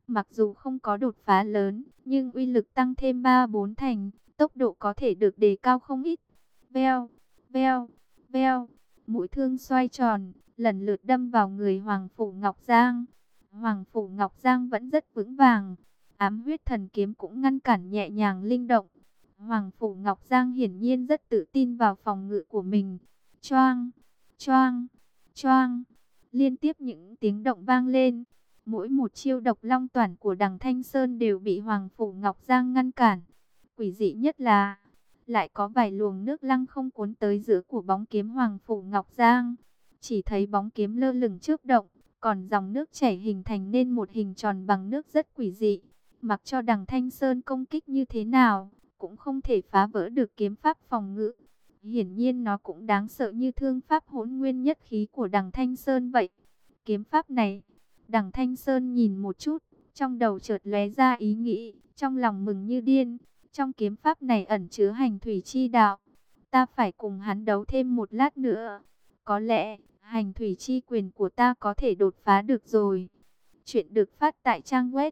Mặc dù không có đột phá lớn, nhưng uy lực tăng thêm 3-4 thành, tốc độ có thể được đề cao không ít. Veo, veo, veo, mũi thương xoay tròn, lần lượt đâm vào người Hoàng Phủ Ngọc Giang. Hoàng Phủ Ngọc Giang vẫn rất vững vàng, ám huyết thần kiếm cũng ngăn cản nhẹ nhàng linh động. Hoàng Phủ Ngọc Giang hiển nhiên rất tự tin vào phòng ngự của mình. Choang, choang, choang, liên tiếp những tiếng động vang lên. Mỗi một chiêu độc long toản của Đằng Thanh Sơn đều bị Hoàng Phủ Ngọc Giang ngăn cản. Quỷ dị nhất là lại có vài luồng nước lăng không cuốn tới giữa của bóng kiếm Hoàng Phủ Ngọc Giang. Chỉ thấy bóng kiếm lơ lửng chớp động, còn dòng nước chảy hình thành nên một hình tròn bằng nước rất quỷ dị. Mặc cho Đằng Thanh Sơn công kích như thế nào, cũng không thể phá vỡ được kiếm pháp phòng ngự. Hiển nhiên nó cũng đáng sợ như thương pháp hỗn nguyên nhất khí của Đằng Thanh Sơn vậy. Kiếm pháp này, Đằng Thanh Sơn nhìn một chút, trong đầu chợt lóe ra ý nghĩ, trong lòng mừng như điên. Trong kiếm pháp này ẩn chứa hành thủy chi đạo. Ta phải cùng hắn đấu thêm một lát nữa. Có lẽ, hành thủy chi quyền của ta có thể đột phá được rồi. Chuyện được phát tại trang web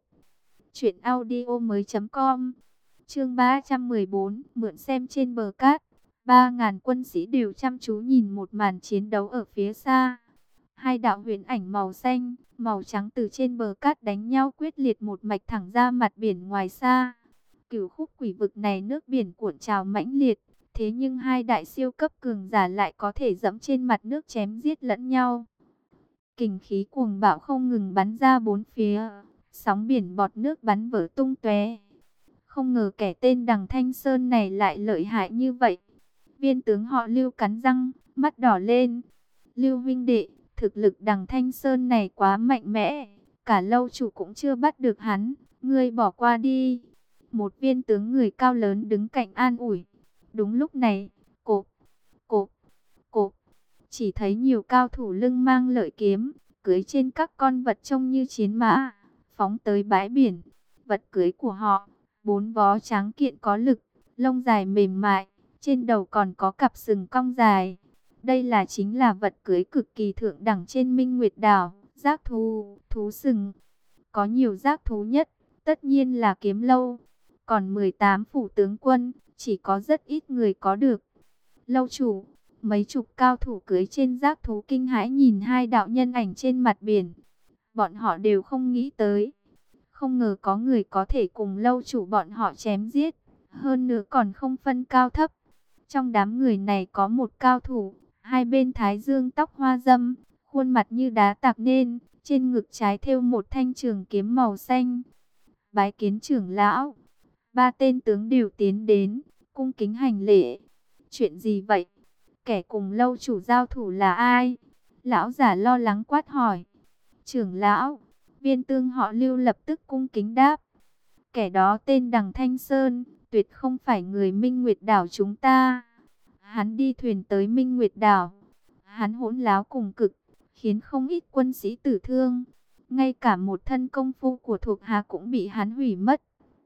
truyệnaudiomoi.com. Chương 314, mượn xem trên bờ cát. 3.000 quân sĩ đều chăm chú nhìn một màn chiến đấu ở phía xa. Hai đạo huyền ảnh màu xanh, màu trắng từ trên bờ cát đánh nhau quyết liệt một mạch thẳng ra mặt biển ngoài xa. Cửu khúc quỷ vực này nước biển cuộn trào mãnh liệt, thế nhưng hai đại siêu cấp cường giả lại có thể dẫm trên mặt nước chém giết lẫn nhau. Kình khí cuồng bạo không ngừng bắn ra bốn phía, sóng biển bọt nước bắn vỡ tung tóe. Không ngờ kẻ tên Đằng Thanh Sơn này lại lợi hại như vậy. Viên tướng họ Lưu cắn răng, mắt đỏ lên. Lưu huynh đệ, thực lực Đằng Thanh Sơn này quá mạnh mẽ, cả lâu chủ cũng chưa bắt được hắn, ngươi bỏ qua đi. Một viên tướng người cao lớn đứng cạnh an ủi. Đúng lúc này, cộp, cộp, cộp, chỉ thấy nhiều cao thủ lưng mang lợi kiếm, cưỡi trên các con vật trông như chiến mã, phóng tới bãi biển. Vật cưỡi của họ, 4 vó trắng kiện có lực, lông dài mềm mại, trên đầu còn có cặp sừng cong dài. Đây chính là vật cưỡi cực kỳ thượng đẳng trên Minh Nguyệt Đảo, giác thú, thú sừng. Có nhiều giác thú nhất, tất nhiên là Kiếm Lâu. Còn 18 phủ tướng quân, chỉ có rất ít người có được. Lâu chủ, mấy chục cao thủ cưỡi trên giác thú kinh hãi nhìn hai đạo nhân ảnh trên mặt biển. Bọn họ đều không nghĩ tới. Không ngờ có người có thể cùng lâu chủ bọn họ chém giết. Hơn nữa còn không phân cao thấp. Trong đám người này có một cao thủ, hai bên thái dương tóc hoa dâm, khuôn mặt như đá tạc nên, trên ngực trái thêu một thanh trường kiếm màu xanh. Bái kiến trưởng lão. Ba tên tướng đều tiến đến, cung kính hành lễ. Chuyện gì vậy? Kẻ cùng lâu chủ giao thủ là ai? Lão giả lo lắng quát hỏi. Trưởng lão, viên tương họ Lưu lập tức cung kính đáp. Kẻ đó tên Đằng Thanh Sơn, tuyệt không phải người Minh Nguyệt Đảo chúng ta. Hắn đi thuyền tới Minh Nguyệt Đảo. Hắn hỗn láo cùng cực, khiến không ít quân sĩ tử thương. Ngay cả một thân công phu của thuộc hạ cũng bị hắn hủy mất.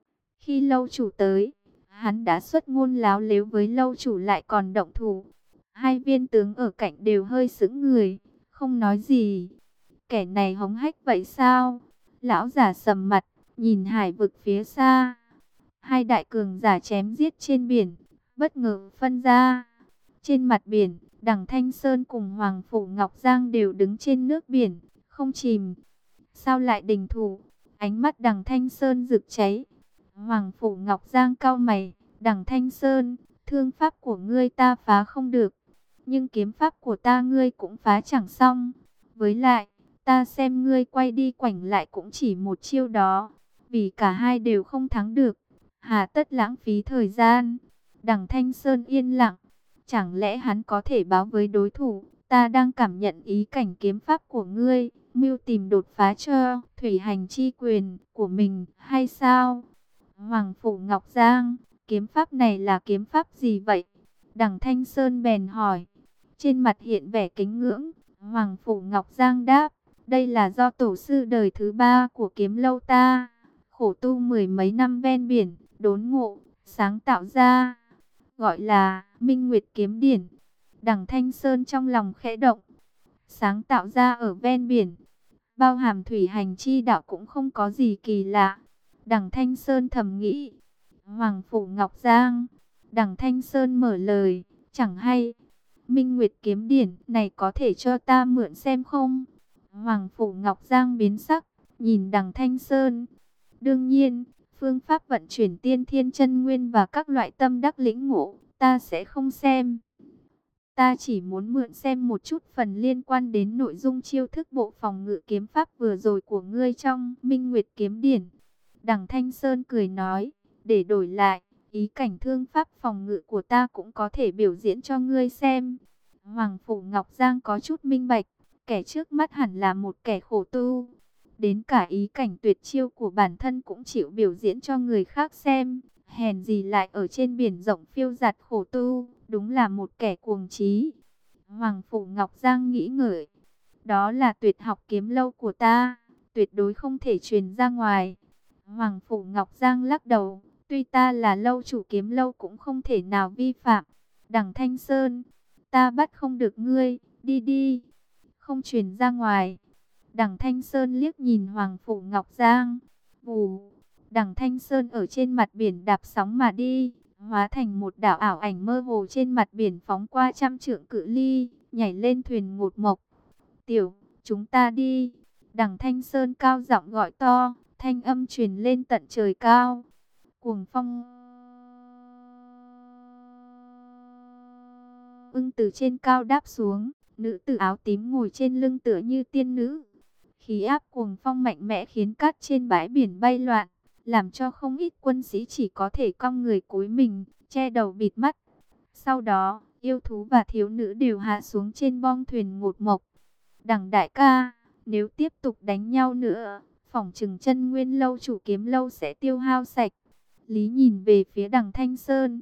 Khi lâu chủ tới, hắn đã xuất ngôn láo lếu với lâu chủ lại còn động thủ. Hai viên tướng ở cạnh đều hơi sững người, không nói gì. Kẻ này hống hách vậy sao? Lão giả sầm mặt, nhìn hải vực phía xa. Hai đại cường giả chém giết trên biển, bất ngờ phân ra. Trên mặt biển, Đằng Thanh Sơn cùng Hoàng Phủ Ngọc Giang đều đứng trên nước biển, không chìm. Sao lại đình thủ? Ánh mắt Đằng Thanh Sơn rực cháy. Hoàng Phủ Ngọc Giang cau mày. Đằng Thanh Sơn, thương pháp của ngươi ta phá không được, nhưng kiếm pháp của ta ngươi cũng phá chẳng xong. Với lại, ta xem ngươi quay đi quảnh lại cũng chỉ một chiêu đó, vì cả hai đều không thắng được, hà tất lãng phí thời gian. Đằng Thanh Sơn yên lặng, chẳng lẽ hắn có thể báo với đối thủ, ta đang cảm nhận ý cảnh kiếm pháp của ngươi, mưu tìm đột phá cho thủy hành chi quyền của mình hay sao? Hoàng Phủ Ngọc Giang, kiếm pháp này là kiếm pháp gì vậy? Đằng Thanh Sơn bèn hỏi. Trên mặt hiện vẻ kính ngưỡng, Hoàng Phủ Ngọc Giang đáp, đây là do tổ sư đời thứ 3 của Kiếm Lâu ta, khổ tu 10 mấy năm ven biển, đốn ngộ, sáng tạo ra, gọi là Minh Nguyệt Kiếm Điển. Đằng Thanh Sơn trong lòng khẽ động, sáng tạo ra ở ven biển. bao hàm thủy hành chi đạo cũng không có gì kỳ lạ. Đằng Thanh Sơn thầm nghĩ. Hoàng phủ Ngọc Giang. Đằng Thanh Sơn mở lời. Chẳng hay. Minh Nguyệt kiếm điển này có thể cho ta mượn xem không? Hoàng phủ Ngọc Giang biến sắc. Nhìn đằng Thanh Sơn. Đương nhiên. Phương pháp vận chuyển tiên thiên chân nguyên và các loại tâm đắc lĩnh ngộ. Ta sẽ không xem. Ta chỉ muốn mượn xem một chút phần liên quan đến nội dung chiêu thức bộ phòng ngự kiếm pháp vừa rồi của ngươi trong Minh Nguyệt kiếm điển. Đằng Thanh Sơn cười nói, để đổi lại, ý cảnh thương pháp phòng ngự của ta cũng có thể biểu diễn cho ngươi xem. Hoàng phủ Ngọc Giang có chút minh bạch, kẻ trước mắt hẳn là một kẻ khổ tu. Đến cả ý cảnh tuyệt chiêu của bản thân cũng chịu biểu diễn cho người khác xem. Hèn gì lại ở trên biển rộng phiêu dạt khổ tu, đúng là một kẻ cuồng trí. Hoàng phủ Ngọc Giang nghĩ ngợi, đó là tuyệt học kiếm lâu của ta, tuyệt đối không thể truyền ra ngoài. Hoàng phủ Ngọc Giang lắc đầu, tuy ta là lâu chủ kiếm lâu cũng không thể nào vi phạm. Đằng Thanh Sơn, ta bắt không được ngươi, đi đi, không truyền ra ngoài. Đằng Thanh Sơn liếc nhìn Hoàng phủ Ngọc Giang, vù. Đằng Thanh Sơn ở trên mặt biển đạp sóng mà đi, hóa thành một đạo ảo ảnh mơ hồ trên mặt biển phóng qua trăm trượng cự ly, nhảy lên thuyền ngột mộc. Tiểu, chúng ta đi. Đằng Thanh Sơn cao giọng gọi to, thanh âm truyền lên tận trời cao. Cuồng phong ưng từ trên cao đáp xuống, nữ tử áo tím ngồi trên lưng tựa như tiên nữ. Khí áp cuồng phong mạnh mẽ khiến cát trên bãi biển bay loạn, làm cho không ít quân sĩ chỉ có thể cong người cúi mình, che đầu bịt mắt. Sau đó, yêu thú và thiếu nữ đều hạ xuống trên bong thuyền ngột mộc. Đằng đại ca, nếu tiếp tục đánh nhau nữa, phỏng chừng chân nguyên lâu chủ kiếm lâu sẽ tiêu hao sạch. Lý nhìn về phía đằng Thanh Sơn.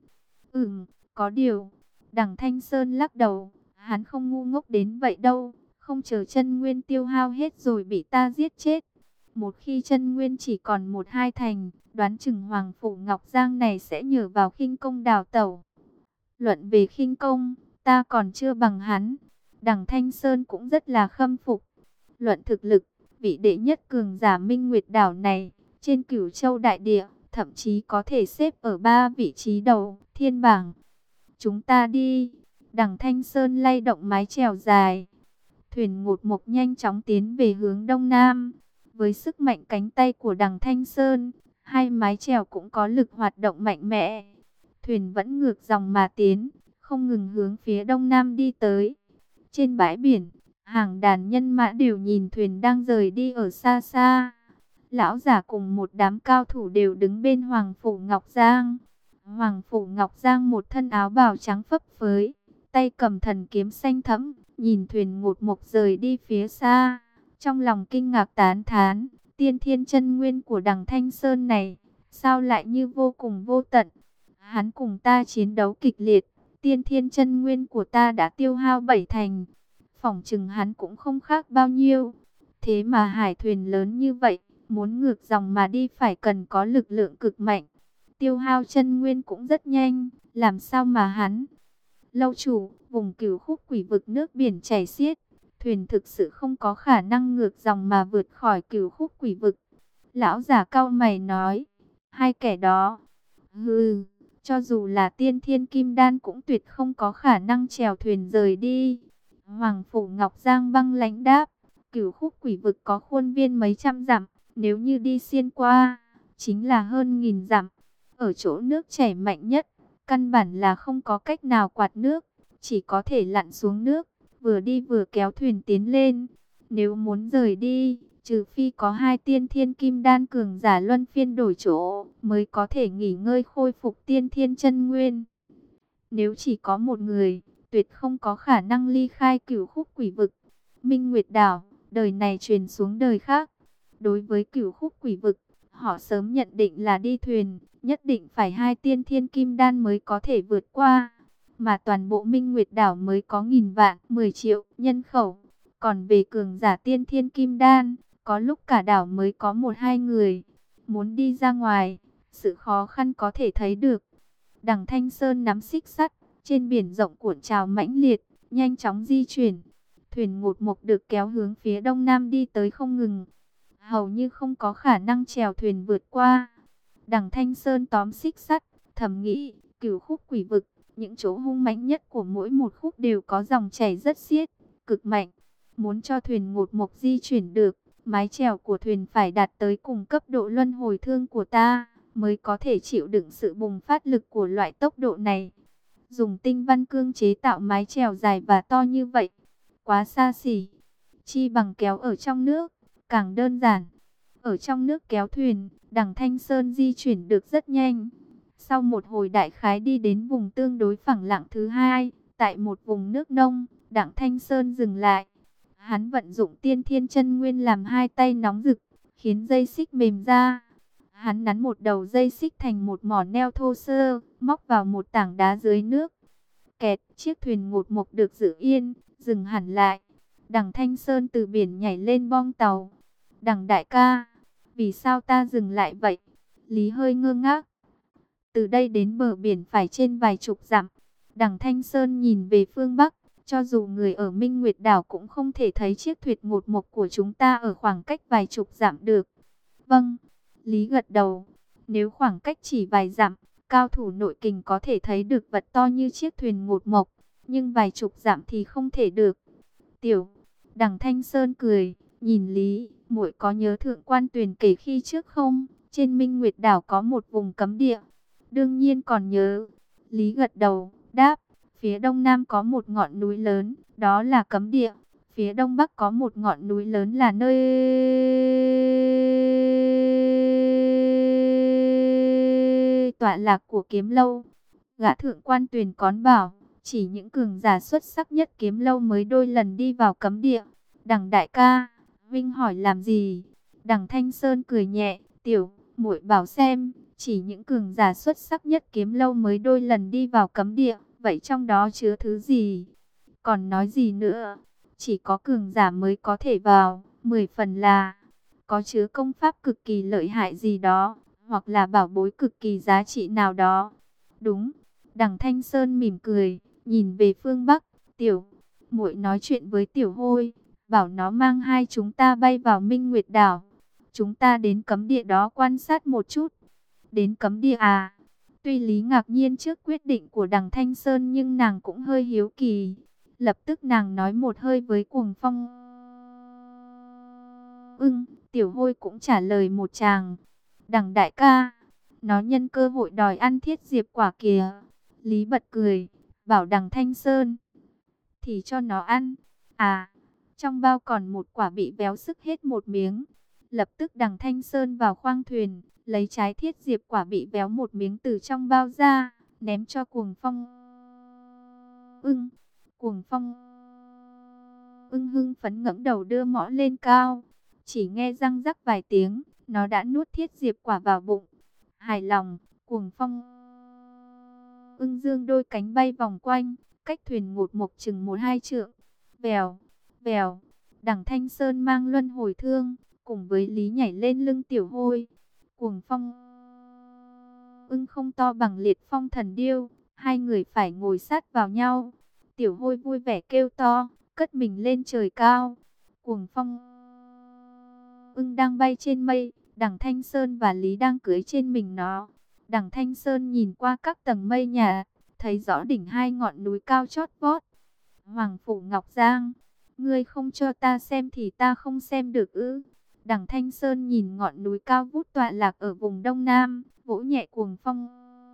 Có điều. Đằng Thanh Sơn lắc đầu, hắn không ngu ngốc đến vậy đâu, không chờ chân nguyên tiêu hao hết rồi bị ta giết chết. Một khi chân nguyên chỉ còn 1-2 thành, đoán chừng Hoàng phủ Ngọc Giang này sẽ nhờ vào khinh công đào tẩu. Luận về khinh công, ta còn chưa bằng hắn. Đằng Thanh Sơn cũng rất là khâm phục. Luận thực lực, vị đệ nhất cường giả Minh Nguyệt đảo này, trên Cửu Châu đại địa, thậm chí có thể xếp ở 3 vị trí đầu thiên bảng. Chúng ta đi. Đằng Thanh Sơn lay động mái chèo dài. Thuyền ngột mộc nhanh chóng tiến về hướng đông nam. Với sức mạnh cánh tay của đằng Thanh Sơn, hai mái chèo cũng có lực hoạt động mạnh mẽ. Thuyền vẫn ngược dòng mà tiến, không ngừng hướng phía đông nam đi tới. Trên bãi biển, hàng đàn nhân mã đều nhìn thuyền đang rời đi ở xa xa. Lão giả cùng một đám cao thủ đều đứng bên Hoàng phủ Ngọc Giang. Hoàng phủ Ngọc Giang một thân áo bào trắng phấp phới, tay cầm thần kiếm xanh thẫm, nhìn thuyền ngột mộc rời đi phía xa. Trong lòng kinh ngạc tán thán, tiên thiên chân nguyên của đằng Thanh Sơn này, sao lại như vô cùng vô tận. Hắn cùng ta chiến đấu kịch liệt, tiên thiên chân nguyên của ta đã tiêu hao 7 thành. Phỏng chừng hắn cũng không khác bao nhiêu. Thế mà hải thuyền lớn như vậy, muốn ngược dòng mà đi phải cần có lực lượng cực mạnh. Tiêu hao chân nguyên cũng rất nhanh, làm sao mà hắn... Lâu chủ, vùng Cửu Khúc Quỷ vực nước biển chảy xiết, thuyền thực sự không có khả năng ngược dòng mà vượt khỏi Cửu Khúc Quỷ vực. Lão giả cau mày nói, hai kẻ đó, cho dù là tiên thiên kim đan cũng tuyệt không có khả năng chèo thuyền rời đi. Hoàng phủ Ngọc Giang băng lãnh đáp, Cửu Khúc Quỷ vực có khuôn viên mấy trăm dặm, nếu như đi xuyên qua, chính là hơn 1000 dặm. Ở chỗ nước chảy mạnh nhất, căn bản là không có cách nào quạt nước, chỉ có thể lặn xuống nước, vừa đi vừa kéo thuyền tiến lên. Nếu muốn rời đi, trừ phi có 2 tiên thiên kim đan cường giả luân phiên đổi chỗ, mới có thể nghỉ ngơi khôi phục tiên thiên chân nguyên. Nếu chỉ có một người, tuyệt không có khả năng ly khai Cửu Khúc Quỷ vực. Minh Nguyệt đảo, đời này truyền xuống đời khác. Đối với Cửu Khúc Quỷ vực, họ sớm nhận định là đi thuyền, nhất định phải 2 tiên thiên kim đan mới có thể vượt qua. Mà toàn bộ Minh Nguyệt đảo mới có 1000 vạn, 10 triệu nhân khẩu. Còn về cường giả tiên thiên kim đan, có lúc cả đảo mới có 1-2 người. Muốn đi ra ngoài, sự khó khăn có thể thấy được. Đằng Thanh Sơn nắm xích sắt, trên biển rộng cuộn trào mãnh liệt, nhanh chóng di chuyển. Thuyền ngột mộc được kéo hướng phía đông nam đi tới không ngừng, hầu như không có khả năng chèo thuyền vượt qua. Đằng Thanh Sơn tóm xích sắt, thầm nghĩ, cửu khúc quỷ vực, những chỗ hung mãnh nhất của mỗi một khúc đều có dòng chảy rất xiết, cực mạnh. Muốn cho thuyền ngột mộc di chuyển được, mái chèo của thuyền phải đạt tới cùng cấp độ luân hồi thương của ta, mới có thể chịu đựng sự bùng phát lực của loại tốc độ này. Dùng tinh văn cương chế tạo mái chèo dài và to như vậy, quá xa xỉ. Chi bằng kéo ở trong nước, càng đơn giản. Ở trong nước kéo thuyền, đằng Thanh Sơn di chuyển được rất nhanh. Sau một hồi đại khái đi đến vùng tương đối phẳng lặng thứ hai, tại một vùng nước nông, đằng Thanh Sơn dừng lại. Hắn vận dụng tiên thiên chân nguyên làm hai tay nóng rực, khiến dây xích mềm ra. Hắn nắn một đầu dây xích thành một mỏ neo thô sơ, móc vào một tảng đá dưới nước. Kẹt, chiếc thuyền ngột mộc được giữ yên, dừng hẳn lại. Đằng Thanh Sơn từ biển nhảy lên bong tàu. Đằng đại ca, vì sao ta dừng lại vậy? Lý hơi ngơ ngác. Từ đây đến bờ biển phải trên vài chục dặm. Đằng Thanh Sơn nhìn về phương Bắc. Cho dù người ở Minh Nguyệt Đảo cũng không thể thấy chiếc thuyền ngột mộc của chúng ta ở khoảng cách vài chục dặm được. Vâng, Lý gật đầu. Nếu khoảng cách chỉ vài dặm, cao thủ nội kình có thể thấy được vật to như chiếc thuyền ngột mộc. Nhưng vài chục dặm thì không thể được. Tiểu, đằng Thanh Sơn cười, nhìn Lý, muội có nhớ Thượng Quan Tuyền kể khi trước không? Trên Minh Nguyệt Đảo có một vùng cấm địa. Đương nhiên còn nhớ. Lý gật đầu, đáp. Phía đông nam có một ngọn núi lớn, đó là cấm địa. Phía đông bắc có một ngọn núi lớn là nơi tọa lạc của Kiếm Lâu. Gã Thượng Quan Tuyền Cón bảo, chỉ những cường giả xuất sắc nhất Kiếm Lâu mới đôi lần đi vào cấm địa. Đằng đại ca, Vinh hỏi làm gì? Đằng Thanh Sơn cười nhẹ, tiểu, muội bảo xem, chỉ những cường giả xuất sắc nhất Kiếm Lâu mới đôi lần đi vào cấm địa. Vậy trong đó chứa thứ gì? Còn nói gì nữa? Chỉ có cường giả mới có thể vào, 10 phần là có chứa công pháp cực kỳ lợi hại gì đó, hoặc là bảo bối cực kỳ giá trị nào đó. Đúng. Đằng Thanh Sơn mỉm cười, nhìn về phương Bắc. Tiểu, muội nói chuyện với Tiểu Hôi, bảo nó mang hai chúng ta bay vào Minh Nguyệt Đảo. Chúng ta đến cấm địa đó quan sát một chút. Đến cấm địa à? Tuy Lý ngạc nhiên trước quyết định của đằng Thanh Sơn nhưng nàng cũng hơi hiếu kỳ. Lập tức nàng nói một hơi với Cuồng Phong. Tiểu Hôi cũng trả lời một tràng. Đằng đại ca, nó nhân cơ hội đòi ăn thiết diệp quả kìa. Lý bật cười, bảo đằng Thanh Sơn. Thì cho nó ăn. À, trong bao còn một quả bị béo sức hết một miếng. Lập tức đằng Thanh Sơn vào khoang thuyền, lấy trái thiết diệp quả bị béo một miếng từ trong bao ra, ném cho Cuồng Phong. Cuồng Phong hưng phấn ngẩng đầu đưa mõ lên cao. Chỉ nghe răng rắc vài tiếng, nó đã nuốt thiết diệp quả vào bụng. Hài lòng, Cuồng Phong dương đôi cánh bay vòng quanh, cách thuyền ngột mộc chừng 1-2 trượng. Vèo, vèo, đằng Thanh Sơn mang luân hồi thương, cùng với Lý nhảy lên lưng Tiểu Hôi. Cuồng Phong không to bằng Liệt Phong thần điêu, hai người phải ngồi sát vào nhau. Tiểu Hôi vui vẻ kêu to, cất mình lên trời cao. Cuồng Phong đang bay trên mây, đằng Thanh Sơn và Lý đang cưỡi trên mình nó. Đằng Thanh Sơn nhìn qua các tầng mây nhà, thấy rõ đỉnh hai ngọn núi cao chót vót. Hoàng Phủ Ngọc Giang, ngươi không cho ta xem thì ta không xem được ư? Đằng Thanh Sơn nhìn ngọn núi cao vút tọa lạc ở vùng đông nam, vỗ nhẹ Cuồng Phong.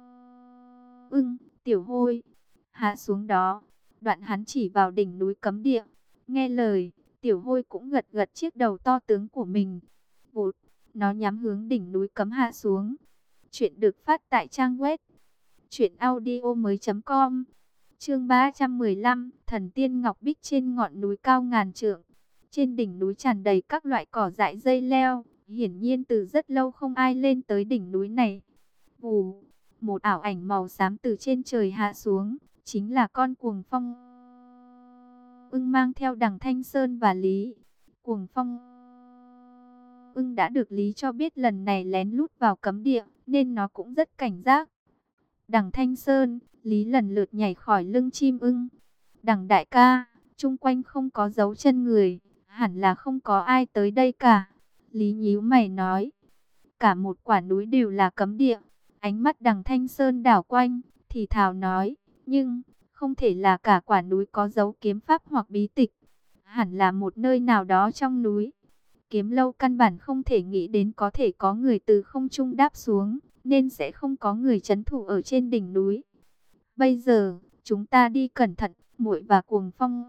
Tiểu Hôi, hạ xuống đó. Đoạn hắn chỉ vào đỉnh núi cấm địa. Nghe lời, Tiểu Hôi cũng gật gật chiếc đầu to tướng của mình. Vụt, nó nhắm hướng đỉnh núi cấm hạ xuống. Chuyện được phát tại trang web truyệnaudiomoi.com. Chương 315, Thần Tiên Ngọc Bích trên ngọn núi cao ngàn trượng. Trên đỉnh núi tràn đầy các loại cỏ dại dây leo, hiển nhiên từ rất lâu không ai lên tới đỉnh núi này. Vù, một ảo ảnh màu xám từ trên trời hạ xuống, chính là con Cuồng Phong mang theo đằng Thanh Sơn và Lý. Cuồng Phong đã được Lý cho biết lần này lén lút vào cấm địa, nên nó cũng rất cảnh giác. Đằng Thanh Sơn, Lý lần lượt nhảy khỏi lưng chim ưng. Đằng đại ca, chung quanh không có dấu chân người, hẳn là không có ai tới đây cả. Lý nhíu mày nói, cả một quả núi đều là cấm địa. Ánh mắt Đằng Thanh Sơn đảo quanh, thì thào nói, nhưng không thể là cả quả núi có dấu kiếm pháp hoặc bí tịch. Hẳn là một nơi nào đó trong núi. Kiếm Lâu căn bản không thể nghĩ đến có thể có người từ không trung đáp xuống, nên sẽ không có người trấn thủ ở trên đỉnh núi. Bây giờ, chúng ta đi cẩn thận, Muội và Cuồng Phong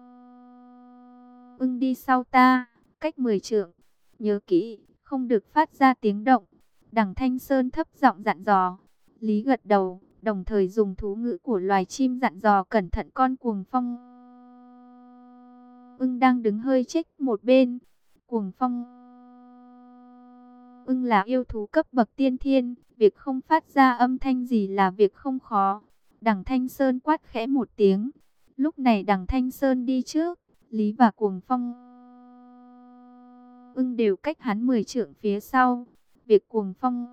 Ưng đi sau ta, cách 10 trượng. Nhớ kỹ, không được phát ra tiếng động. Đằng Thanh Sơn thấp giọng dặn dò. Lý gật đầu, đồng thời dùng thú ngữ của loài chim dặn dò cẩn thận con Cuồng Phong Ưng đang đứng hơi chếch một bên. Cuồng Phong Ưng là yêu thú cấp bậc tiên thiên, việc không phát ra âm thanh gì là việc không khó. Đằng Thanh Sơn quát khẽ một tiếng. Lúc này Đằng Thanh Sơn đi trước, Lý và Cuồng Phong Ưng đều cách hắn 10 trượng phía sau. Việc Cuồng Phong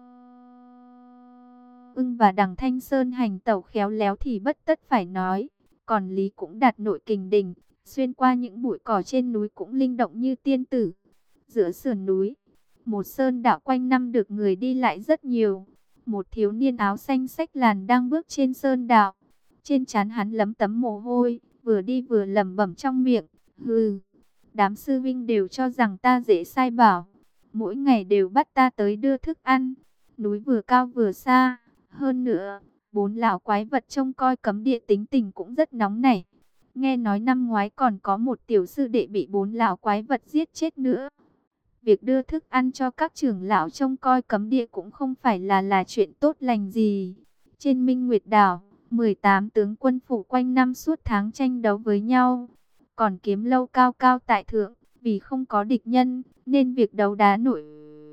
Ưng và Đằng Thanh Sơn hành tẩu khéo léo thì bất tất phải nói. Còn Lý cũng đạt nội kình đỉnh, xuyên qua những bụi cỏ trên núi cũng linh động như tiên tử. Giữa sườn núi, một sơn đạo quanh năm được người đi lại rất nhiều. Một thiếu niên áo xanh xách làn đang bước trên sơn đạo. Trên trán hắn lấm tấm mồ hôi, vừa đi vừa lẩm bẩm trong miệng. Hừ, đám sư vinh đều cho rằng ta dễ sai bảo. Mỗi ngày đều bắt ta tới đưa thức ăn. Núi vừa cao vừa xa. Hơn nữa, 4 lão quái vật trông coi cấm địa tính tình cũng rất nóng nảy. Nghe nói năm ngoái còn có một tiểu sư đệ bị 4 lão quái vật giết chết nữa. Việc đưa thức ăn cho các trưởng lão trông coi cấm địa cũng không phải là chuyện tốt lành gì. Trên Minh Nguyệt Đảo, 18 tướng quân phủ quanh năm suốt tháng tranh đấu với nhau. Còn Kiếm Lâu cao cao tại thượng, vì không có địch nhân, nên việc đấu đá nội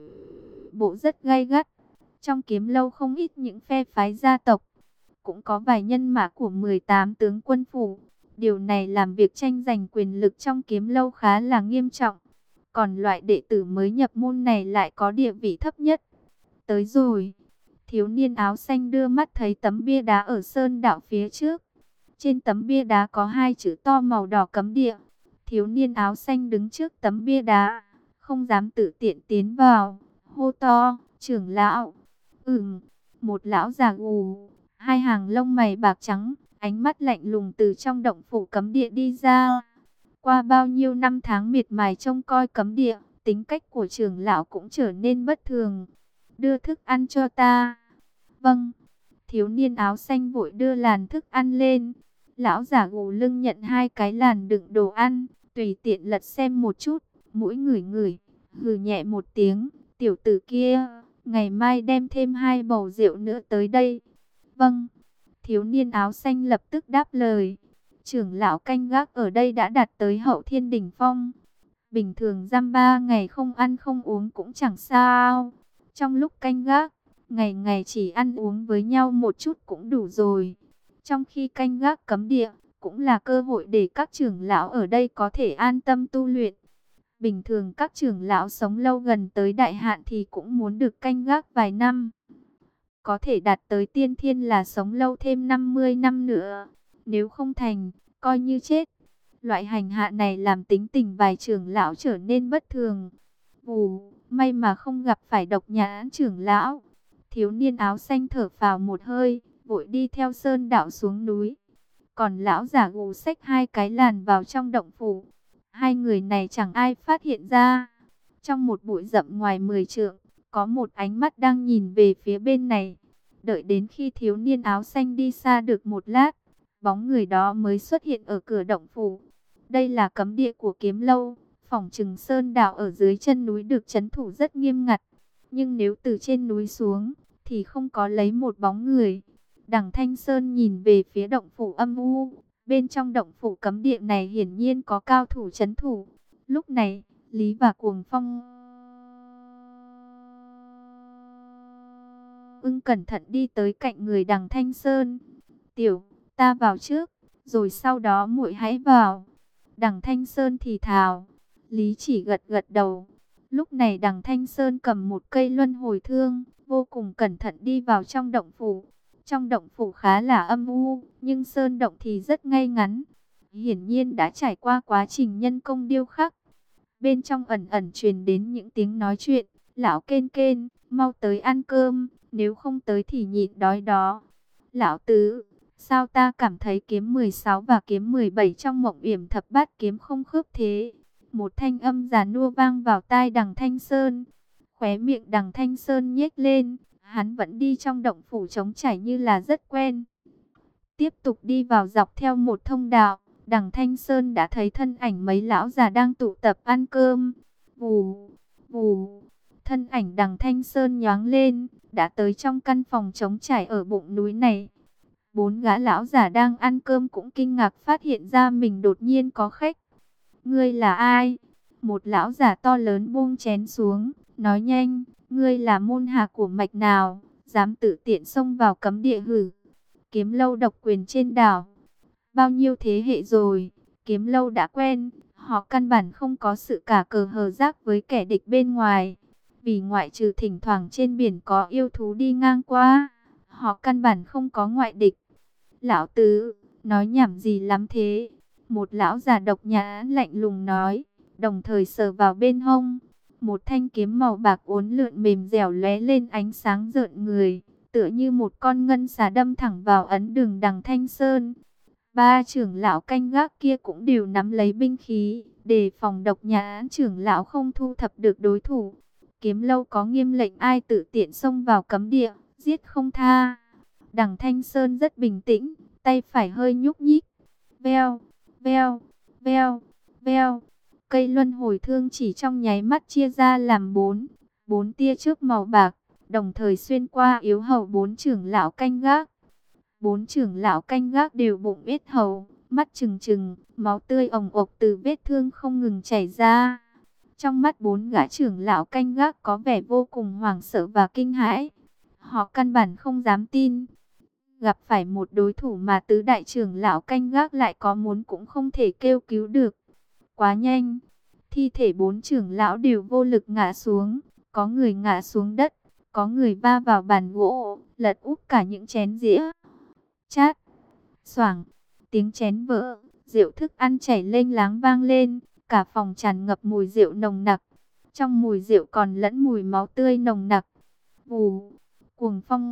bộ rất gay gắt. Trong Kiếm Lâu không ít những phe phái gia tộc, cũng có vài nhân mã của 18 tướng quân phủ. Điều này làm việc tranh giành quyền lực trong Kiếm Lâu khá là nghiêm trọng. Còn loại đệ tử mới nhập môn này lại có địa vị thấp nhất. Tới rồi. Thiếu niên áo xanh đưa mắt thấy tấm bia đá ở sơn đạo phía trước. Trên tấm bia đá có 2 chữ to màu đỏ cấm địa. Thiếu niên áo xanh đứng trước tấm bia đá, không dám tự tiện tiến vào. Hô to, trưởng lão. Một lão già gù, 2 hàng lông mày bạc trắng, ánh mắt lạnh lùng từ trong động phủ cấm địa đi ra. Qua bao nhiêu năm tháng miệt mài trông coi cấm địa, tính cách của trưởng lão cũng trở nên bất thường. Đưa thức ăn cho ta. Vâng. Thiếu niên áo xanh vội đưa làn thức ăn lên. Lão giả gù lưng nhận 2 cái làn đựng đồ ăn, tùy tiện lật xem một chút, mũi ngửi ngửi, hừ nhẹ một tiếng. Tiểu tử kia, ngày mai đem thêm 2 bầu rượu nữa tới đây. Vâng. Thiếu niên áo xanh lập tức đáp lời. Trưởng lão canh gác ở đây đã đạt tới hậu thiên đỉnh phong. Bình thường dăm 3 ngày không ăn không uống cũng chẳng sao. Trong lúc canh gác, ngày ngày chỉ ăn uống với nhau một chút cũng đủ rồi. Trong khi canh gác cấm địa, cũng là cơ hội để các trưởng lão ở đây có thể an tâm tu luyện. Bình thường các trưởng lão sống lâu gần tới đại hạn thì cũng muốn được canh gác vài năm. Có thể đạt tới tiên thiên là sống lâu thêm 50 năm nữa. Nếu không thành, coi như chết. Loại hành hạ này làm tính tình vài trưởng lão trở nên bất thường. May mà không gặp phải Độc Nhãn trưởng lão. Thiếu niên áo xanh thở phào một hơi, vội đi theo sơn đạo xuống núi. Còn lão giả gù xách 2 cái làn vào trong động phủ. 2 người này chẳng ai phát hiện ra. Trong một bụi rậm ngoài 10 trượng, có một ánh mắt đang nhìn về phía bên này. Đợi đến khi thiếu niên áo xanh đi xa được một lát, bóng người đó mới xuất hiện ở cửa động phủ. Đây là cấm địa của Kiếm Lâu. Phỏng chừng sơn đạo ở dưới chân núi được trấn thủ rất nghiêm ngặt. Nhưng nếu từ trên núi xuống, thì không có lấy một bóng người. Đằng Thanh Sơn nhìn về phía động phủ âm u. Bên trong động phủ cấm địa này hiển nhiên có cao thủ trấn thủ. Lúc này, Lý và Cuồng Phong Ưng cẩn thận đi tới cạnh người Đằng Thanh Sơn. Tiểu, ta vào trước, rồi sau đó muội hãy vào. Đằng Thanh Sơn thì thào. Lý chỉ gật gật đầu. Lúc này Đằng Thanh Sơn cầm một cây luân hồi thương, vô cùng cẩn thận đi vào trong động phủ. Trong động phủ khá là âm u, nhưng sơn động thì rất ngay ngắn. hiển nhiên đã trải qua quá trình nhân công điêu khắc. Bên trong ẩn ẩn truyền đến những tiếng nói chuyện, lão kên kên, mau tới ăn cơm, nếu không tới thì nhịn đói đó. Lão tứ, sao ta cảm thấy kiếm 16 và kiếm 17 trong Mộng Yểm Thập Bát kiếm không khớp thế? Một thanh âm già nua vang vào tai Đằng Thanh Sơn. Khóe miệng Đằng Thanh Sơn nhếch lên, hắn vẫn đi trong động phủ trống trải như là rất quen. Tiếp tục đi vào dọc theo một thông đạo, Đằng Thanh Sơn đã thấy thân ảnh mấy lão già đang tụ tập ăn cơm. Vù, vù, thân ảnh Đằng Thanh Sơn nhoáng lên, đã tới trong căn phòng trống trải ở bụng núi này. Bốn gã lão già đang ăn cơm cũng kinh ngạc phát hiện ra mình đột nhiên có khách. Ngươi là ai? Một lão già to lớn buông chén xuống, nói nhanh, ngươi là môn hạ của mạch nào, dám tự tiện xông vào cấm địa hử? Kiếm Lâu độc quyền trên đảo. Bao nhiêu thế hệ rồi, Kiếm Lâu đã quen, họ căn bản không có sự cả cờ hờ giác với kẻ địch bên ngoài. Vì ngoại trừ thỉnh thoảng trên biển có yêu thú đi ngang qua, họ căn bản không có ngoại địch. Lão tứ, nói nhảm gì lắm thế? Một lão già độc nhãn lạnh lùng nói, đồng thời sờ vào bên hông. Một thanh kiếm màu bạc uốn lượn mềm dẻo lóe lên ánh sáng rợn người, tựa như một con ngân xà đâm thẳng vào ấn đường Đằng Thanh Sơn. Ba trưởng lão canh gác kia cũng đều nắm lấy binh khí, đề phòng độc nhãn trưởng lão không thu thập được đối thủ. Kiếm Lâu có nghiêm lệnh ai tự tiện xông vào cấm địa, giết không tha. Đằng Thanh Sơn rất bình tĩnh, tay phải hơi nhúc nhích. Veo, veo, veo, veo. Cây luân hồi thương chỉ trong nháy mắt chia ra làm bốn tia chớp màu bạc, đồng thời xuyên qua yếu hầu bốn trưởng lão canh gác. Bốn trưởng lão canh gác đều bụng yết hầu, mắt trừng trừng, máu tươi ồng ộc từ vết thương không ngừng chảy ra. Trong mắt bốn gã trưởng lão canh gác có vẻ vô cùng hoảng sợ và kinh hãi. Họ căn bản không dám tin. Gặp phải một đối thủ mà tứ đại trưởng lão canh gác lại có muốn cũng không thể kêu cứu được. Quá nhanh, thi thể bốn trưởng lão đều vô lực ngã xuống. Có người ngã xuống đất, có người va vào bàn gỗ, lật úp cả những chén dĩa. Chát, xoảng, tiếng chén vỡ, rượu thức ăn chảy lênh láng vang lên, cả phòng tràn ngập mùi rượu nồng nặc. Trong mùi rượu còn lẫn mùi máu tươi nồng nặc. Vù, cuồng phong.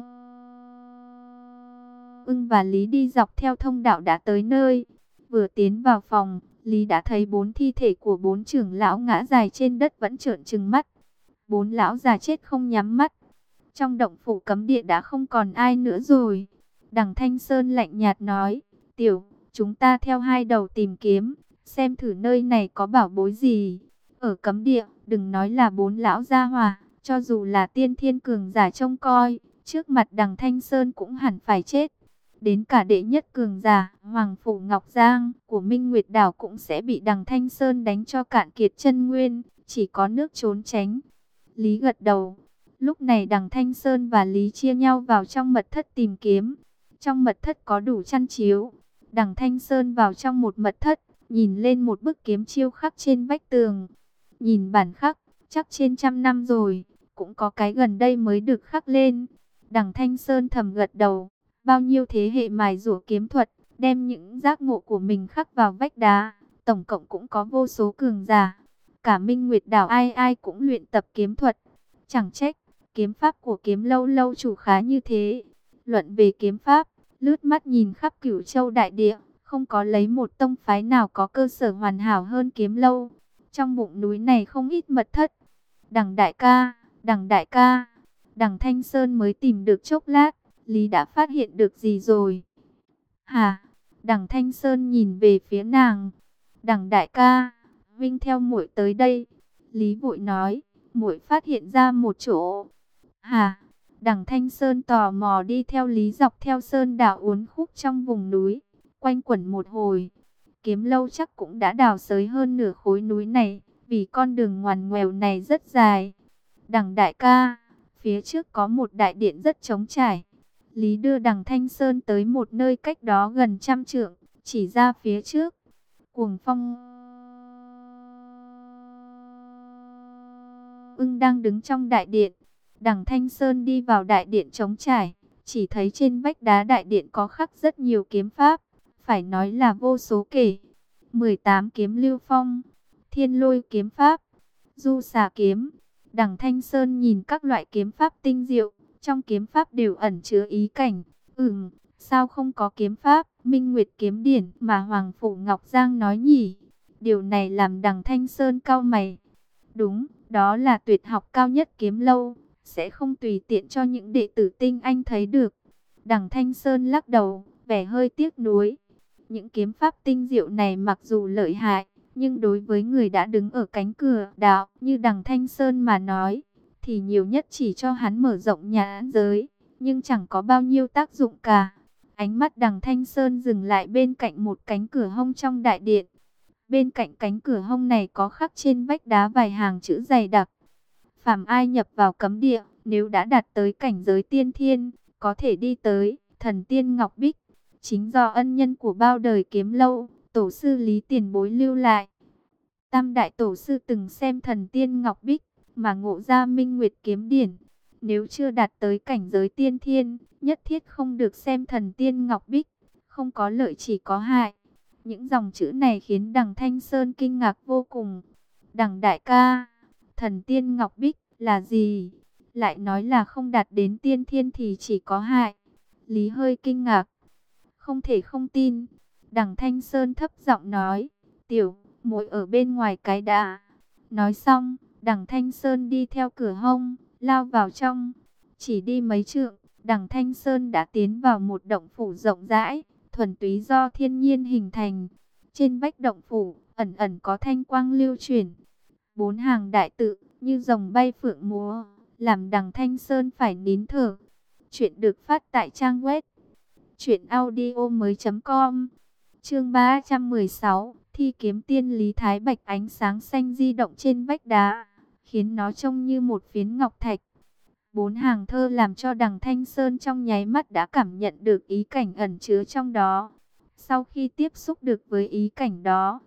Ưng và Lý đi dọc theo thông đạo đã tới nơi. Vừa tiến vào phòng, Lý đã thấy bốn thi thể của bốn trưởng lão ngã dài trên đất vẫn trợn trừng mắt. Bốn lão già chết không nhắm mắt. Trong động phủ cấm địa đã không còn ai nữa rồi. Đằng Thanh Sơn lạnh nhạt nói, tiểu, chúng ta theo hai đầu tìm kiếm, xem thử nơi này có bảo bối gì. Ở cấm địa, đừng nói là bốn lão gia hỏa, cho dù là tiên thiên cường giả trông coi, trước mặt Đằng Thanh Sơn cũng hẳn phải chết. Đến cả đệ nhất cường giả, Hoàng Phủ Ngọc Giang của Minh Nguyệt Đảo cũng sẽ bị Đằng Thanh Sơn đánh cho cạn kiệt chân nguyên, chỉ có nước trốn tránh. Lý gật đầu. Lúc này Đằng Thanh Sơn và Lý chia nhau vào trong mật thất tìm kiếm. Trong mật thất có đủ chăn chiếu. Đằng Thanh Sơn vào trong một mật thất, nhìn lên một bức kiếm chiêu khắc trên vách tường. Nhìn bản khắc, chắc trên 100 năm rồi, cũng có cái gần đây mới được khắc lên. Đằng Thanh Sơn thầm gật đầu, bao nhiêu thế hệ mài giũa kiếm thuật, đem những giác ngộ của mình khắc vào vách đá, tổng cộng cũng có vô số cường giả. Cả Minh Nguyệt Đảo ai ai cũng luyện tập kiếm thuật, chẳng trách kiếm pháp của Kiếm Lâu lâu chủ khá như thế. Luận về kiếm pháp, lướt mắt nhìn khắp Cửu Châu đại địa, không có lấy một tông phái nào có cơ sở hoàn hảo hơn Kiếm Lâu. Trong bụng núi này không ít mật thất. Đằng đại ca, Đằng đại ca. Đằng Thanh Sơn mới tìm được chốc lát, Lý đã phát hiện được gì rồi? Hả? Đằng Thanh Sơn nhìn về phía nàng. Đằng đại ca, Vinh theo muội tới đây. Lý vội nói, muội phát hiện ra một chỗ. Hả? Đằng Thanh Sơn tò mò đi theo Lý dọc theo sơn đảo uốn khúc trong vùng núi, quanh quẩn một hồi. Kiếm Lâu chắc cũng đã đào xới hơn nửa khối núi này, vì con đường ngoằn ngoèo này rất dài. Đằng đại ca, phía trước có một đại điện rất trống trải. Lý đưa Đằng Thanh Sơn tới một nơi cách đó gần 100 trượng, chỉ ra phía trước. Cuồng phong. Ưng đang đứng trong đại điện. Đằng Thanh Sơn đi vào đại điện trống trải, chỉ thấy trên vách đá đại điện có khắc rất nhiều kiếm pháp, phải nói là vô số kể. 18 kiếm lưu phong, thiên lôi kiếm pháp, du xà kiếm. Đằng Thanh Sơn nhìn các loại kiếm pháp tinh diệu, trong kiếm pháp đều ẩn chứa ý cảnh. Sao không có kiếm pháp Minh Nguyệt kiếm điển mà Hoàng Phủ Ngọc Giang nói nhỉ? Điều này làm đằng Thanh Sơn cau mày. Đúng, đó là tuyệt học cao nhất kiếm lâu, sẽ không tùy tiện cho những đệ tử tinh anh thấy được. Đằng Thanh Sơn lắc đầu, vẻ hơi tiếc nuối. Những kiếm pháp tinh diệu này mặc dù lợi hại, nhưng đối với người đã đứng ở cánh cửa đạo như đằng Thanh Sơn mà nói, thì nhiều nhất chỉ cho hắn mở rộng nhãn giới, nhưng chẳng có bao nhiêu tác dụng cả. Ánh mắt đằng Thanh Sơn dừng lại bên cạnh một cánh cửa hông trong đại điện. Bên cạnh cánh cửa hông này có khắc trên vách đá vài hàng chữ dày đặc. Phàm ai nhập vào cấm địa, nếu đã đạt tới cảnh giới tiên thiên, có thể đi tới thần tiên Ngọc Bích. Chính do ân nhân của bao đời kiếm lâu, tổ sư Lý tiền bối lưu lại. Tam đại tổ sư từng xem thần tiên Ngọc Bích, mà ngộ ra Minh Nguyệt kiếm điển. Nếu chưa đạt tới cảnh giới tiên thiên, nhất thiết không được xem thần tiên Ngọc Bích. Không có lợi chỉ có hại. Những dòng chữ này khiến đằng Thanh Sơn kinh ngạc vô cùng. Đằng đại ca, thần tiên Ngọc Bích là gì? Lại nói là không đạt đến tiên thiên thì chỉ có hại. Lý hơi kinh ngạc. Không thể không tin. Đằng Thanh Sơn thấp giọng nói. Tiểu, muội ở bên ngoài cái đã. Nói xong, đằng Thanh Sơn đi theo cửa hông, lao vào trong. Chỉ đi mấy trượng, đằng Thanh Sơn đã tiến vào một động phủ rộng rãi, thuần túy do thiên nhiên hình thành. Trên vách động phủ, ẩn ẩn có thanh quang lưu chuyển. 4 hàng đại tự, như rồng bay phượng múa, làm đằng Thanh Sơn phải nín thở. Chuyện được phát tại trang web truyệnaudiomoi.com. Chương 316, thi kiếm tiên Lý Thái Bạch. Ánh sáng xanh di động trên vách đá, khiến nó trông như một phiến ngọc thạch. 4 hàng thơ làm cho đằng Thanh Sơn trong nháy mắt đã cảm nhận được ý cảnh ẩn chứa trong đó. Sau khi tiếp xúc được với ý cảnh đó,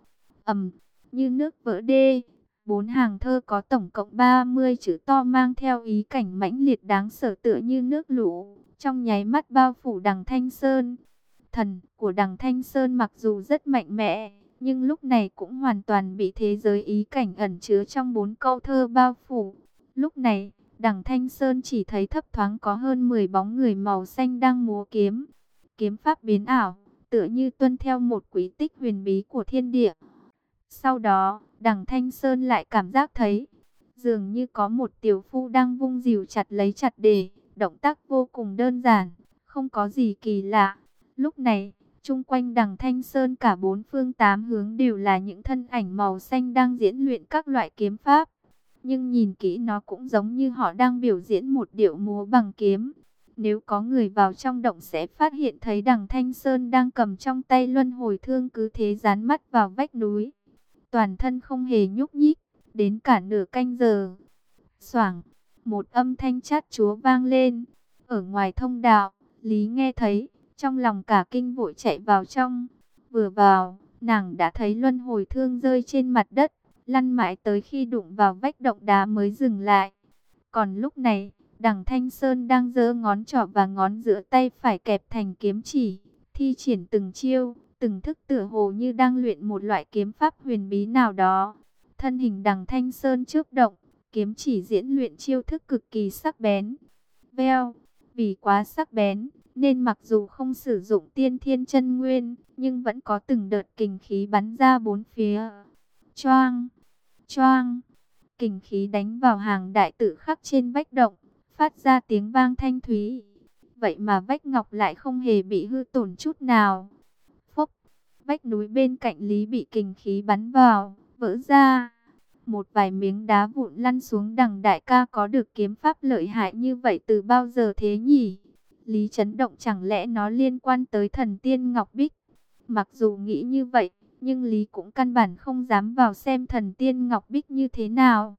như nước vỡ đê, 4 hàng thơ có tổng cộng 30 chữ to mang theo ý cảnh mãnh liệt đáng sợ tựa như nước lũ, trong nháy mắt bao phủ đằng Thanh Sơn. Thần của đằng Thanh Sơn mặc dù rất mạnh mẽ, nhưng lúc này cũng hoàn toàn bị thế giới ý cảnh ẩn chứa trong 4 câu thơ bao phủ. Lúc này, đằng Thanh Sơn chỉ thấy thấp thoáng có hơn 10 bóng người màu xanh đang múa kiếm. Kiếm pháp biến ảo, tựa như tuân theo một quy tích huyền bí của thiên địa. Sau đó, đằng Thanh Sơn lại cảm giác thấy, dường như có một tiểu phu đang vung dìu chặt lấy chặt để, động tác vô cùng đơn giản, không có gì kỳ lạ. Lúc này, chung quanh đằng Thanh Sơn cả 4 phương 8 hướng đều là những thân ảnh màu xanh đang diễn luyện các loại kiếm pháp. Nhưng nhìn kỹ nó cũng giống như họ đang biểu diễn một điệu múa bằng kiếm. Nếu có người vào trong động sẽ phát hiện thấy đằng Thanh Sơn đang cầm trong tay luân hồi thương cứ thế dán mắt vào vách núi. Toàn thân không hề nhúc nhích, đến cả nửa canh giờ. Xoảng, một âm thanh chát chúa vang lên. Ở ngoài thông đạo, Lý nghe thấy, trong lòng cả kinh vội chạy vào trong. Vừa vào, nàng đã thấy luân hồi thương rơi trên mặt đất, lăn mãi tới khi đụng vào vách động đá mới dừng lại. Còn lúc này, đằng Thanh Sơn đang giơ ngón trỏ và ngón giữa tay phải kẹp thành kiếm chỉ, thi triển từng chiêu, từng thức tựa hồ như đang luyện một loại kiếm pháp huyền bí nào đó. Thân hình đằng Thanh Sơn chớp động, kiếm chỉ diễn luyện chiêu thức cực kỳ sắc bén. Veo, vì quá sắc bén, nên mặc dù không sử dụng tiên thiên chân nguyên, nhưng vẫn có từng đợt kình khí bắn ra bốn phía. Choang, choang, kình khí đánh vào hàng đại tự khắc trên vách động, phát ra tiếng vang thanh thúy. Vậy mà vách ngọc lại không hề bị hư tổn chút nào. Phốc, vách núi bên cạnh Lý bị kình khí bắn vào, vỡ ra. Một vài miếng đá vụn lăn xuống. Đằng đại ca có được kiếm pháp lợi hại như vậy từ bao giờ thế nhỉ? Lý chấn động, chẳng lẽ nó liên quan tới thần tiên Ngọc Bích? Mặc dù nghĩ như vậy, nhưng Lý cũng căn bản không dám vào xem thần tiên Ngọc Bích như thế nào.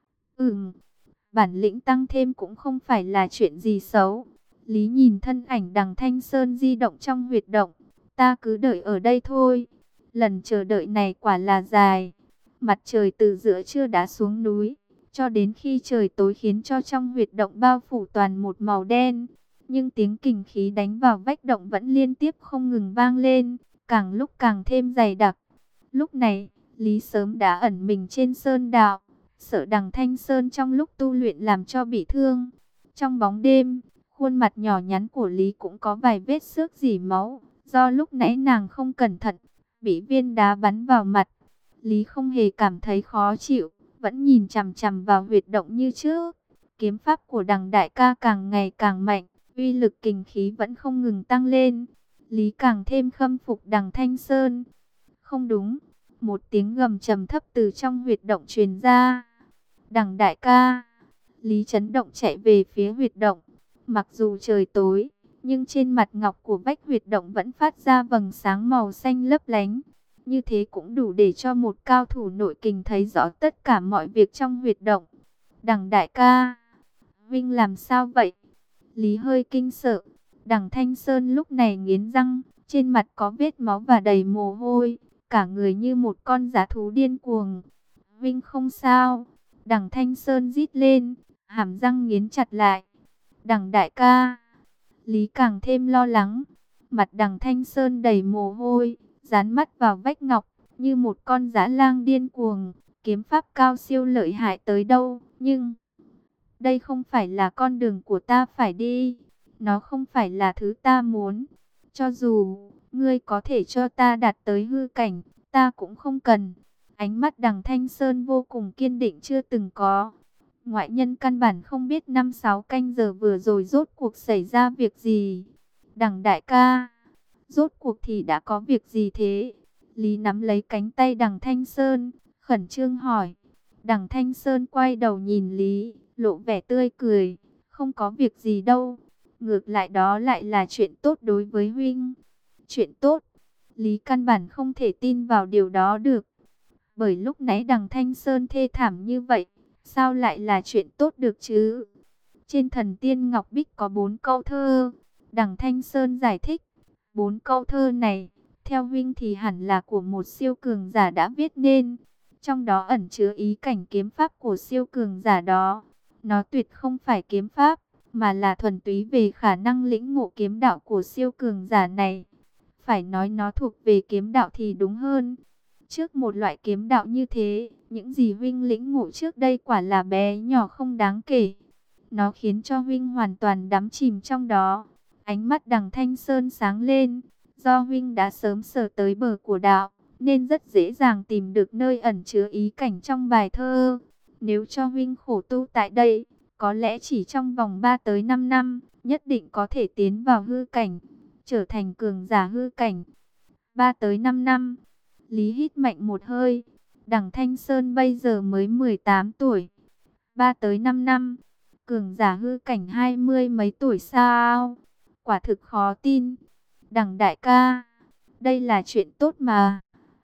Bản lĩnh tăng thêm cũng không phải là chuyện gì xấu. Lý nhìn thân ảnh đằng Thanh Sơn di động trong huyệt động. Ta cứ đợi ở đây thôi. Lần chờ đợi này quả là dài. Mặt trời từ giữa trưa đã xuống núi, cho đến khi trời tối khiến cho trong huyệt động bao phủ toàn một màu đen. Nhưng tiếng kình khí đánh vào vách động vẫn liên tiếp không ngừng vang lên, càng lúc càng thêm dày đặc. Lúc này, Lý sớm đã ẩn mình trên sơn đạo, sợ Đằng Thanh Sơn trong lúc tu luyện làm cho bị thương. Trong bóng đêm, khuôn mặt nhỏ nhắn của Lý cũng có vài vết xước rỉ máu, do lúc nãy nàng không cẩn thận, bị viên đá bắn vào mặt. Lý không hề cảm thấy khó chịu, vẫn nhìn chằm chằm vào huyệt động như trước. Kiếm pháp của Đằng đại ca càng ngày càng mạnh, uy lực kình khí vẫn không ngừng tăng lên. Lý càng thêm khâm phục Đằng Thanh Sơn. Không đúng, một tiếng gầm trầm thấp từ trong huyệt động truyền ra. Đằng đại ca. Lý chấn động chạy về phía huyệt động. Mặc dù trời tối, nhưng trên mặt ngọc của vách huyệt động vẫn phát ra vầng sáng màu xanh lấp lánh. Như thế cũng đủ để cho một cao thủ nội kình thấy rõ tất cả mọi việc trong huyệt động. Đằng đại ca, Vinh làm sao vậy? Lý hơi kinh sợ. Đằng Thanh Sơn lúc này nghiến răng, trên mặt có vết máu và đầy mồ hôi, cả người như một con dã thú điên cuồng. Vinh không sao. Đằng Thanh Sơn rít lên, hàm răng nghiến chặt lại. Đằng đại ca. Lý càng thêm lo lắng. Mặt Đằng Thanh Sơn đầy mồ hôi, dán mắt vào vách ngọc, như một con dã lang điên cuồng. Kiếm pháp cao siêu lợi hại tới đâu, nhưng đây không phải là con đường của ta phải đi. Nó không phải là thứ ta muốn. Cho dù ngươi có thể cho ta đạt tới hư cảnh, ta cũng không cần. Ánh mắt Đằng Thanh Sơn vô cùng kiên định chưa từng có. Ngoại nhân căn bản không biết 5-6 canh giờ vừa rồi rốt cuộc xảy ra việc gì. Đằng đại ca, rốt cuộc thì đã có việc gì thế? Lý nắm lấy cánh tay Đằng Thanh Sơn, khẩn trương hỏi. Đằng Thanh Sơn quay đầu nhìn Lý, lộ vẻ tươi cười. Không có việc gì đâu. Ngược lại đó lại là chuyện tốt đối với huynh. Chuyện tốt? Lý căn bản không thể tin vào điều đó được. Bởi lúc nãy Đằng Thanh Sơn thê thảm như vậy, sao lại là chuyện tốt được chứ? Trên Thần Tiên Ngọc Bích có 4 câu thơ. Đằng Thanh Sơn giải thích, 4 câu thơ này, theo huynh thì hẳn là của một siêu cường giả đã viết nên. Trong đó ẩn chứa ý cảnh kiếm pháp của siêu cường giả đó. Nó tuyệt không phải kiếm pháp, mà là thuần túy về khả năng lĩnh ngộ kiếm đạo của siêu cường giả này. Phải nói nó thuộc về kiếm đạo thì đúng hơn. Trước một loại kiếm đạo như thế, những gì huynh lĩnh ngộ trước đây quả là bé nhỏ không đáng kể. Nó khiến cho huynh hoàn toàn đắm chìm trong đó. Ánh mắt Đằng Thanh Sơn sáng lên. Do huynh đã sớm sờ tới bờ của đạo, nên rất dễ dàng tìm được nơi ẩn chứa ý cảnh trong bài thơ. Nếu cho huynh khổ tu tại đây, có lẽ chỉ trong vòng 3 tới 5 năm, nhất định có thể tiến vào hư cảnh, trở thành cường giả hư cảnh. 3 tới 5 năm. Lý hít mạnh một hơi. Đằng Thanh Sơn bây giờ mới 18 tuổi. 3 tới 5 năm. Cường giả hư cảnh 20 mấy tuổi sao? Quả thực khó tin. Đằng đại ca, đây là chuyện tốt mà.